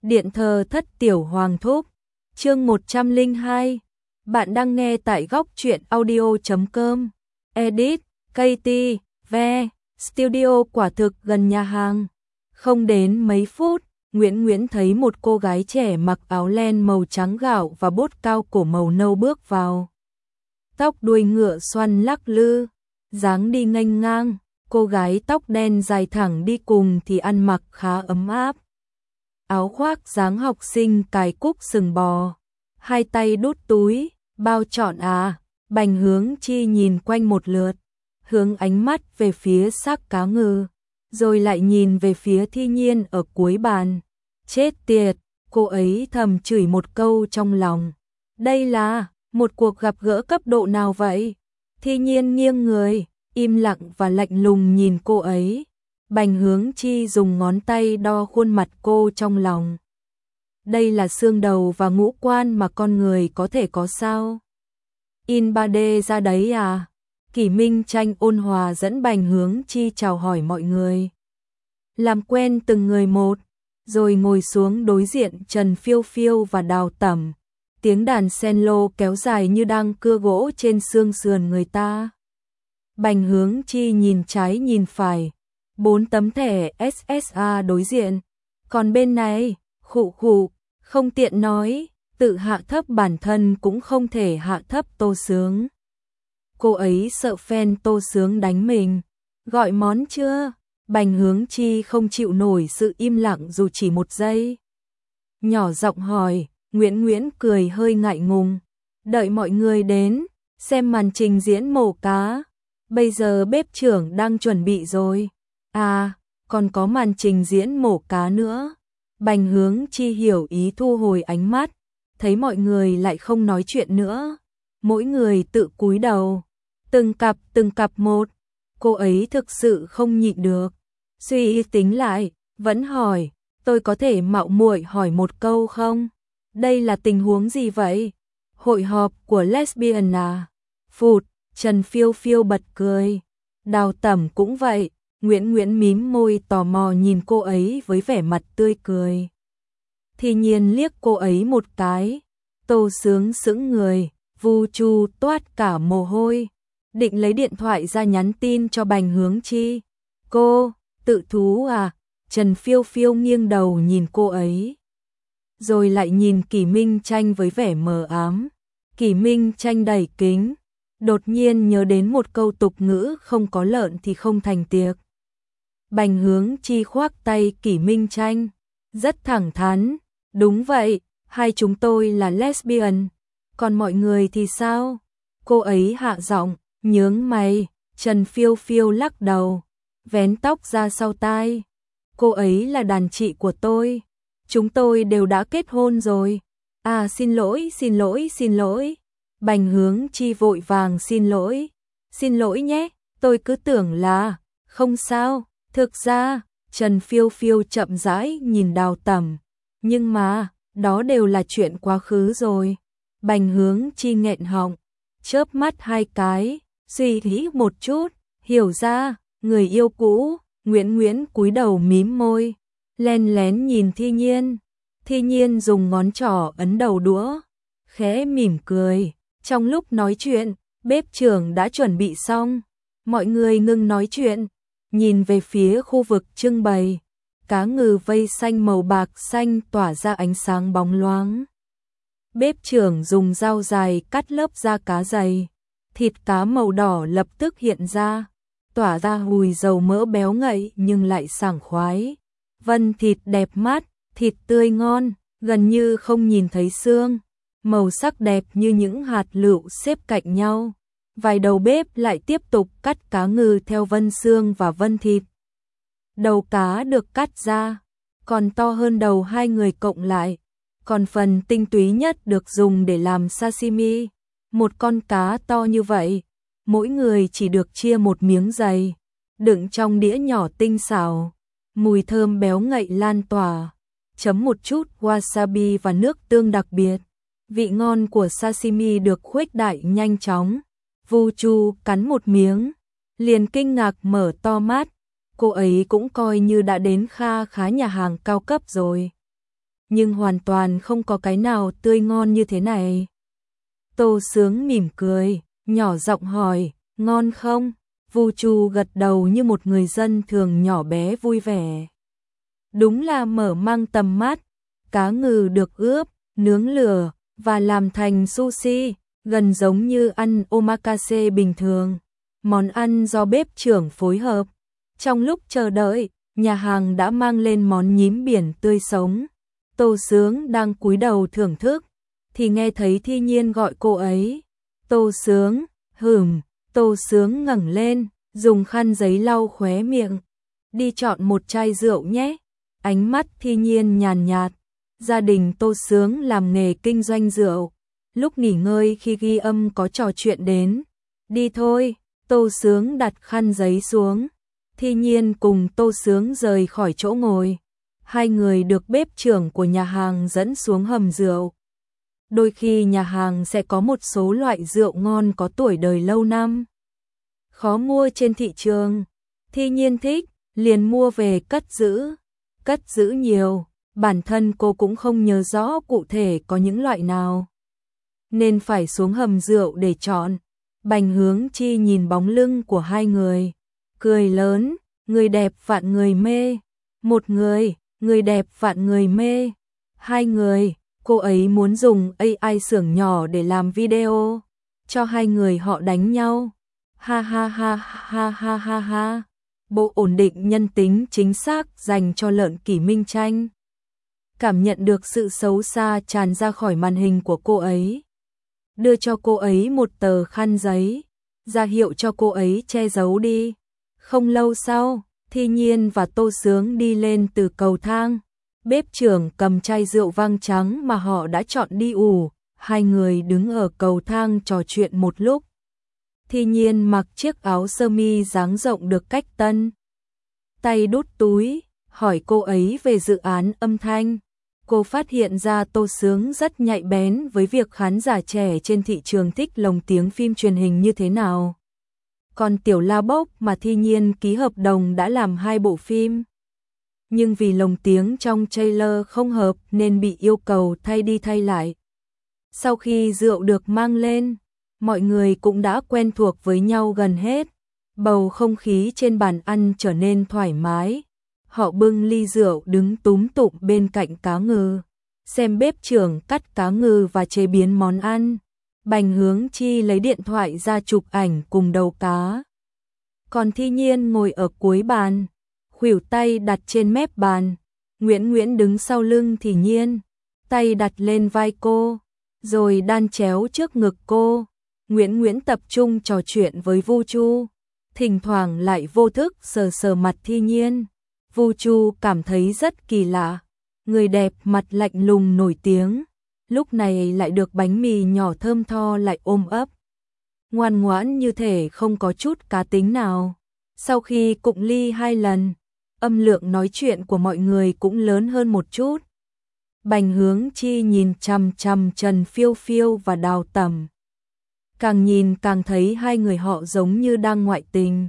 Điện thờ thất tiểu hoàng thúc, chương 102. Bạn đang nghe tại góc truyện audio.com. Edit, KT, Ve, Studio quả thực gần nhà hàng. Không đến mấy phút, Nguyễn thấy một cô gái trẻ mặc áo len màu trắng gạo và bốt cao cổ màu nâu bước vào. Tóc đuôi ngựa xoăn lắc lư, dáng đi nghênh ngang, cô gái tóc đen dài thẳng đi cùng thì ăn mặc khá ấm áp. Áo khoác dáng học sinh cài cúc sừng bò, hai tay đút túi, bao trọn à. Bành Hướng Chi nhìn quanh một lượt, hướng ánh mắt về phía xác cá ngừ, rồi lại nhìn về phía Thi Nhiên ở cuối bàn. Chết tiệt, cô ấy thầm chửi một câu trong lòng. Đây là một cuộc gặp gỡ cấp độ nào vậy? Thi Nhiên nghiêng người, im lặng và lạnh lùng nhìn cô ấy. Bành Hướng Chi dùng ngón tay đo khuôn mặt cô trong lòng. Đây là xương đầu và ngũ quan mà con người có thể có sao? In 3D ra đấy à? Kỷ Minh Tranh ôn hòa dẫn Bành Hướng Chi chào hỏi mọi người. Làm quen từng người một, rồi ngồi xuống đối diện Trần Phiêu Phiêu và Đào Tẩm. Tiếng đàn cello kéo dài như đang cưa gỗ trên xương sườn người ta. Bành Hướng Chi nhìn trái nhìn phải. 4 tấm thẻ SSA đối diện. Còn bên này, khụ, không tiện nói, tự hạ thấp bản thân cũng không thể hạ thấp Tô Sướng. Cô ấy sợ fan Tô Sướng đánh mình. Gọi món chưa? Bành Hướng Chi không chịu nổi sự im lặng dù chỉ một giây. Nhỏ giọng hỏi, Nguyễn cười hơi ngại ngùng. Đợi mọi người đến, xem màn trình diễn mổ cá. Bây giờ bếp trưởng đang chuẩn bị rồi. À, còn có màn trình diễn mổ cá nữa. Bành Hướng Chi hiểu ý thu hồi ánh mắt, thấy mọi người lại không nói chuyện nữa. Mỗi người tự cúi đầu, từng cặp một. Cô ấy thực sự không nhịn được. Suy tính lại, vẫn hỏi, tôi có thể mạo muội hỏi một câu không? Đây là tình huống gì vậy? Hội họp của lesbian à? Phụt, Trần Phiêu Phiêu bật cười. Đào Tẩm cũng vậy. Nguyễn mím môi tò mò nhìn cô ấy với vẻ mặt tươi cười. Thi Nhiên liếc cô ấy một cái. Tô Sướng sững người, Vu Chu toát cả mồ hôi. Định lấy điện thoại ra nhắn tin cho Bành Hướng Chi. Cô, tự thú à? Trần Phiêu Phiêu nghiêng đầu nhìn cô ấy. Rồi lại nhìn Kỷ Minh Tranh với vẻ mờ ám. Kỷ Minh Tranh đẩy kính. Đột nhiên nhớ đến một câu tục ngữ không có lợn thì không thành tiệc. Bành Hướng Chi khoác tay Kỷ Minh Tranh, rất thẳng thắn. Đúng vậy, hai chúng tôi là lesbian. Còn mọi người thì sao? Cô ấy hạ giọng, nhướng mày. Trần Phiêu Phiêu lắc đầu, vén tóc ra sau tai. Cô ấy là đàn chị của tôi. Chúng tôi đều đã kết hôn rồi. À xin lỗi. Bành Hướng Chi vội vàng xin lỗi. Xin lỗi nhé, tôi cứ tưởng là... Không sao, thực ra, Trần Phiêu Phiêu chậm rãi nhìn Đào Tẩm. Nhưng mà, đó đều là chuyện quá khứ rồi. Bành Hướng Chi nghẹn họng, chớp mắt hai cái, suy nghĩ một chút, hiểu ra, người yêu cũ. Nguyễn cúi đầu mím môi, len lén nhìn Thi Nhiên. Thi Nhiên dùng ngón trỏ ấn đầu đũa, khẽ mỉm cười. Trong lúc nói chuyện, bếp trưởng đã chuẩn bị xong. Mọi người ngừng nói chuyện, nhìn về phía khu vực trưng bày. Cá ngừ vây xanh màu bạc xanh tỏa ra ánh sáng bóng loáng. Bếp trưởng dùng dao dài cắt lớp da cá dày. Thịt cá màu đỏ lập tức hiện ra, tỏa ra mùi dầu mỡ béo ngậy nhưng lại sảng khoái. Vân thịt đẹp mắt, thịt tươi ngon, gần như không nhìn thấy xương. Màu sắc đẹp như những hạt lựu xếp cạnh nhau. Vài đầu bếp lại tiếp tục cắt cá ngừ theo vân xương và vân thịt. Đầu cá được cắt ra, còn to hơn đầu hai người cộng lại. Còn phần tinh túy nhất được dùng để làm sashimi. Một con cá to như vậy, mỗi người chỉ được chia một miếng dày, đựng trong đĩa nhỏ tinh xảo. Mùi thơm béo ngậy lan tỏa, chấm một chút wasabi và nước tương đặc biệt. Vị ngon của sashimi được khuếch đại nhanh chóng. Vu Chu cắn một miếng, liền kinh ngạc mở to mắt. Cô ấy cũng coi như đã đến kha khá nhà hàng cao cấp rồi. nhưng hoàn toàn không có cái nào tươi ngon như thế này. Tô Sướng mỉm cười, nhỏ giọng hỏi, ngon không? Vu Chu gật đầu như một người dân thường nhỏ bé vui vẻ. Đúng là mở mang tầm mắt, cá ngừ được ướp, nướng lửa và làm thành sushi, gần giống như ăn omakase bình thường. Món ăn do bếp trưởng phối hợp. Trong lúc chờ đợi, nhà hàng đã mang lên món nhím biển tươi sống. Tô Sướng đang cúi đầu thưởng thức, thì nghe thấy Thi Nhiên gọi cô ấy. Tô Sướng, Tô Sướng ngẩng lên, dùng khăn giấy lau khóe miệng. Đi chọn một chai rượu nhé. Ánh mắt Thi Nhiên nhàn nhạt. Gia đình Tô Sướng làm nghề kinh doanh rượu. Lúc nghỉ ngơi khi ghi âm có trò chuyện đến. Đi thôi, Tô Sướng đặt khăn giấy xuống. Thi Nhiên cùng Tô Sướng rời khỏi chỗ ngồi. Hai người được bếp trưởng của nhà hàng dẫn xuống hầm rượu. Đôi khi nhà hàng sẽ có một số loại rượu ngon có tuổi đời lâu năm, khó mua trên thị trường. Thi Nhiên thích, liền mua về cất giữ. Cất giữ nhiều, bản thân cô cũng không nhớ rõ cụ thể có những loại nào, nên phải xuống hầm rượu để chọn. Bành Hướng Chi nhìn bóng lưng của hai người, cười lớn, người đẹp vạn người mê. Một người, người đẹp vạn người mê. Hai người, cô ấy muốn dùng AI xưởng nhỏ để làm video, cho hai người họ đánh nhau. Ha ha ha ha ha ha ha. Bộ ổn định nhân tính chính xác dành cho Lợn Kỷ Minh Tranh. Cảm nhận được sự xấu xa tràn ra khỏi màn hình của cô ấy. Đưa cho cô ấy một tờ khăn giấy, ra hiệu cho cô ấy che giấu đi. Không lâu sau, Thi Nhiên và Tô Sướng đi lên từ cầu thang. Bếp trưởng cầm chai rượu vang trắng mà họ đã chọn đi ủ. Hai người đứng ở cầu thang trò chuyện một lúc. Thi Nhiên mặc chiếc áo sơ mi dáng rộng được cách tân. Tay đút túi, hỏi cô ấy về dự án âm thanh. Cô phát hiện ra Tô Sướng rất nhạy bén với việc khán giả trẻ trên thị trường thích lồng tiếng phim truyền hình như thế nào. Còn Tiểu La Bốc mà Thi Nhiên ký hợp đồng đã làm 2 bộ phim. Nhưng vì lồng tiếng trong trailer không hợp nên bị yêu cầu thay đi thay lại. Sau khi rượu được mang lên, mọi người cũng đã quen thuộc với nhau gần hết. Bầu không khí trên bàn ăn trở nên thoải mái. Họ bưng ly rượu đứng túm tụm bên cạnh cá ngừ, xem bếp trưởng cắt cá ngừ và chế biến món ăn. Bành Hướng Chi lấy điện thoại ra chụp ảnh cùng đầu cá. Còn Thi Nhiên ngồi ở cuối bàn, khuỷu tay đặt trên mép bàn. Nguyễn đứng sau lưng Thi Nhiên, tay đặt lên vai cô, rồi đan chéo trước ngực cô. Nguyễn tập trung trò chuyện với Vu Chu, thỉnh thoảng lại vô thức sờ sờ mặt Thi Nhiên. Vu Chu cảm thấy rất kỳ lạ, người đẹp mặt lạnh lùng nổi tiếng, lúc này lại được bánh mì nhỏ thơm tho lại ôm ấp. Ngoan ngoãn như thể không có chút cá tính nào. Sau khi cụng ly 2 lần, âm lượng nói chuyện của mọi người cũng lớn hơn một chút. Bành Hướng Chi nhìn chằm chằm Trần Phiêu Phiêu và Đào Tầm. Càng nhìn càng thấy hai người họ giống như đang ngoại tình.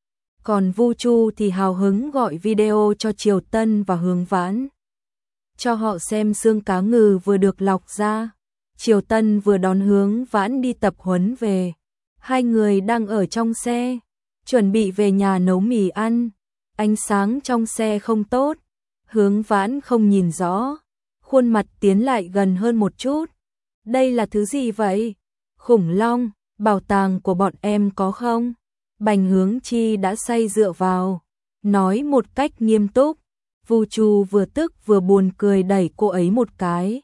Còn Vu Chu thì hào hứng gọi video cho Triều Tân và Hướng Vãn, cho họ xem xương cá ngừ vừa được lọc ra. Triều Tân vừa đón Hướng Vãn đi tập huấn về. Hai người đang ở trong xe, chuẩn bị về nhà nấu mì ăn. Ánh sáng trong xe không tốt, Hướng Vãn không nhìn rõ, khuôn mặt tiến lại gần hơn một chút. Đây là thứ gì vậy? Khủng long, bảo tàng của bọn em có không? Bành Hướng Chi đã say rượu vào, nói một cách nghiêm túc. Vu Chu vừa tức vừa buồn cười đẩy cô ấy một cái.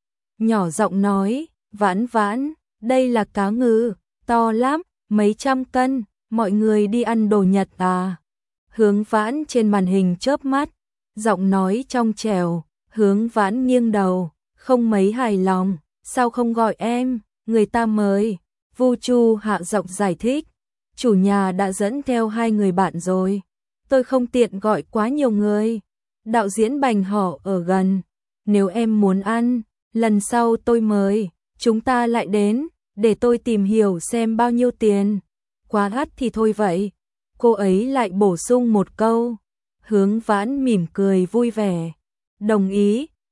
Nhỏ giọng nói, Vãn Vãn, đây là cá ngừ, to lắm, mấy trăm cân, mọi người đi ăn đồ Nhật à? Hướng Vãn trên màn hình chớp mắt, giọng nói trong trẻo. Hướng Vãn nghiêng đầu, không mấy hài lòng, sao không gọi em, người ta mời. Vu Chu hạ giọng giải thích, chủ nhà đã dẫn theo 2 người bạn rồi, tôi không tiện gọi quá nhiều người. Đạo diễn Bành họ ở gần, nếu em muốn ăn, lần sau tôi mời, chúng ta lại đến, để tôi tìm hiểu xem bao nhiêu tiền. Quá đắt thì thôi vậy. Cô ấy lại bổ sung một câu. Hướng Vãn mỉm cười vui vẻ, đồng ý,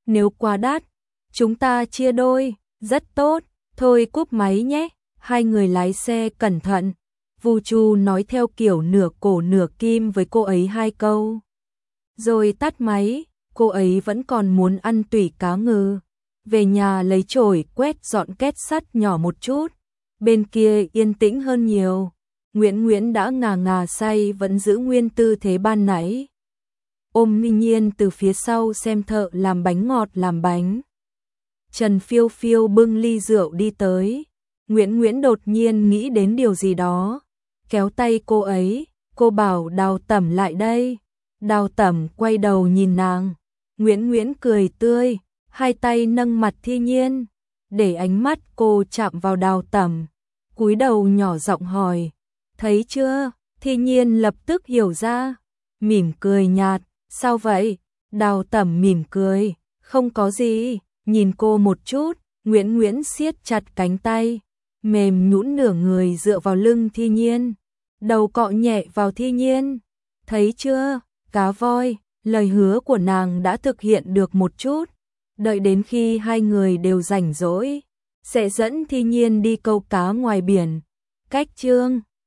Nếu quá đắt, chúng ta chia đôi, rất tốt, thôi cúp máy nhé. Hai người lái xe cẩn thận. Vu Chu nói theo kiểu nửa cổ nửa kim với cô ấy hai câu. Rồi tắt máy, cô ấy vẫn còn muốn ăn tủy cá ngừ. Về nhà lấy chổi quét dọn két sắt nhỏ một chút. Bên kia yên tĩnh hơn nhiều. Nguyễn đã ngà ngà say vẫn giữ nguyên tư thế ban nãy. Ôm Ninh Nhiên từ phía sau xem thợ làm bánh ngọt làm bánh. Trần Phiêu Phiêu bưng ly rượu đi tới. Nguyễn đột nhiên nghĩ đến điều gì đó. Kéo tay cô ấy, cô bảo Đào Tẩm lại đây. Đào Tẩm quay đầu nhìn nàng. Nguyễn cười tươi, hai tay nâng mặt Thi Nhiên. Để ánh mắt cô chạm vào Đào Tẩm. Cúi đầu nhỏ giọng hỏi. Thấy chưa? Thi Nhiên lập tức hiểu ra. Mỉm cười nhạt. Sao vậy? Đào Tẩm mỉm cười. Không có gì. Nhìn cô một chút. Nguyễn siết chặt cánh tay. Mềm nhũn nửa người dựa vào lưng Thi Nhiên. Đầu cọ nhẹ vào Thi Nhiên. Thấy chưa? Cá voi. Lời hứa của nàng đã thực hiện được một chút. Đợi đến khi hai người đều rảnh rỗi, sẽ dẫn Thi Nhiên đi câu cá ngoài biển. Cách chương